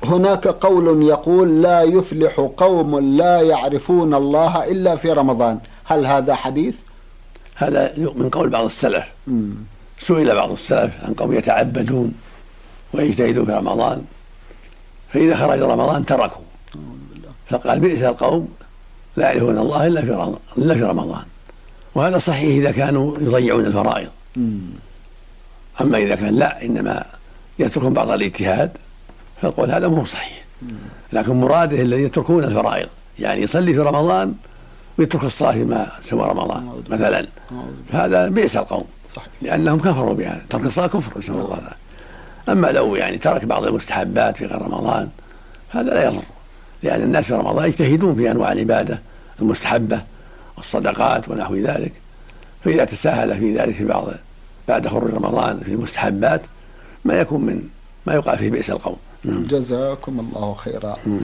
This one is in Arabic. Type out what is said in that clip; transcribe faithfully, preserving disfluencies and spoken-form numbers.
هناك قول يقول لا يفلح قوم لا يعرفون الله إلا في رمضان، هل هذا حديث؟ هذا من قول بعض السلف. م. سئل بعض السلف عن قوم يتعبدون ويجتهدون في رمضان فإذا خرج رمضان تركوا، فقال بئس القوم لا يعرفون الله إلا في إلا في رمضان. وهذا صحيح إذا كانوا يضيعون الفرائض. م. أما إذا كان لا إنما يتركون بعض الاجتهاد فالقول هذا مو صحيح. م. لكن مراده الذين يتركون الفرائض، يعني يصلي في رمضان ويترك الصلاة فيما سوى رمضان مثلا، هذا بئس القوم لأنهم كفروا بها، ترك الصلاة كفر نسأل الله العافية. أما لو يعني ترك بعض المستحبات في غير رمضان هذا لا يضر، لأن الناس في رمضان يجتهدون في أنواع العبادة المستحبة والصدقات ونحو ذلك، فإذا تساهل في ذلك في بعض بعد خروج رمضان في المستحبات ما يكون من ما يقال فيه بئس القوم. جزاكم الله خيرا.